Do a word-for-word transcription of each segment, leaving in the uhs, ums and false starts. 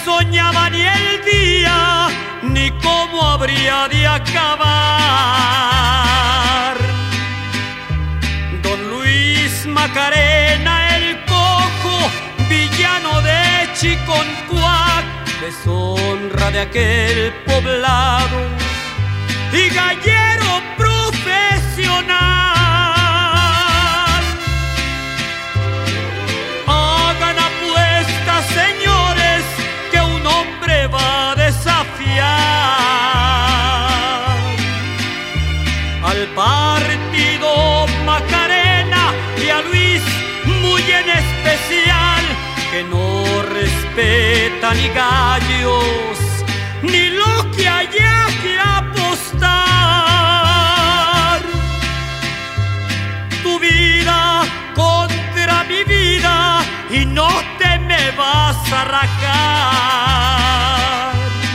soñaba ni el día, ni cómo habría de acabar. Don Luis Macarena, el cojo, villano de Chiconcuac, deshonra de aquel poblado y gallero profesional. Hagan apuestas, señores, que un hombre va a desafiar al partido Macarena y a Luis muy en especial, que no respeta ni gallos ni lo que haya que apostar. Tu vida contra mi vida y no te me vas a rajar.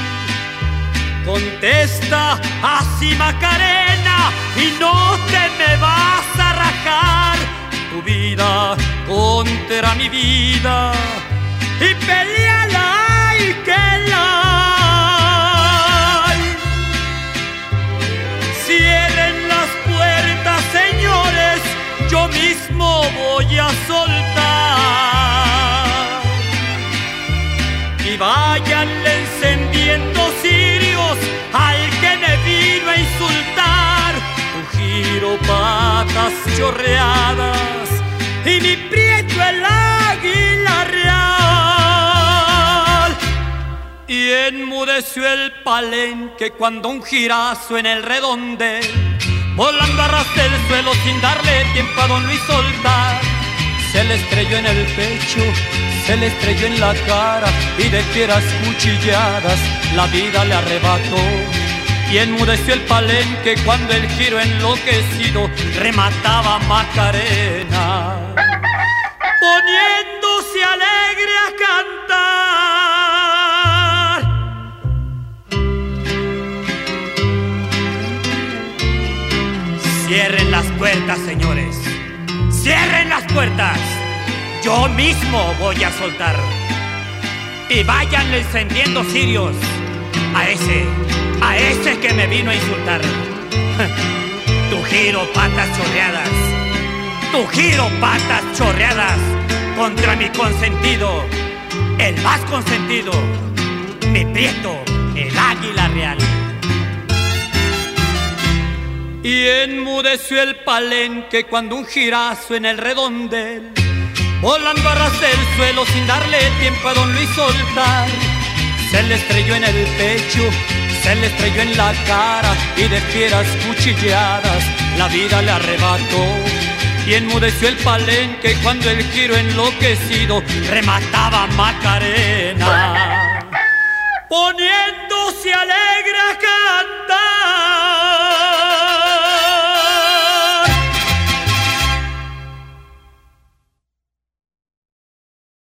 Contesta así, Macarena, y no te me vas a rajar. Tu vida contra mi vida y peleala y que la cierren las puertas, señores, yo mismo voy a soltar. Y váyanle encendiendo cirios al que me vino a insultar. Tu giro, patas chorreadas y mi prieto el águila real. Y enmudeció el palenque cuando un girazo en el redondel, volando a ras del suelo sin darle tiempo a don Luis soltar, se le estrelló en el pecho, se le estrelló en la cara y de fieras cuchilladas la vida le arrebató. Y enmudeció el palenque cuando el giro enloquecido remataba a Macarena, poniéndose alegre a cantar. Cierren las puertas, señores, cierren las puertas, yo mismo voy a soltar. Y váyanle encendiendo cirios a ese, a ese que me vino a insultar. Tu giro, patas chorreadas, tu giro, patas chorreadas contra mi consentido, el más consentido, mi prieto, el águila real. Y enmudeció el palenque cuando un girazo en el redondel, volando a ras del suelo sin darle tiempo a don Luis soltar, se le estrelló en el pecho, se le estrelló en la cara y de fieras cuchilladas la vida le arrebató. Y enmudeció el palenque cuando el giro enloquecido remataba a Macarena, poniéndose alegre a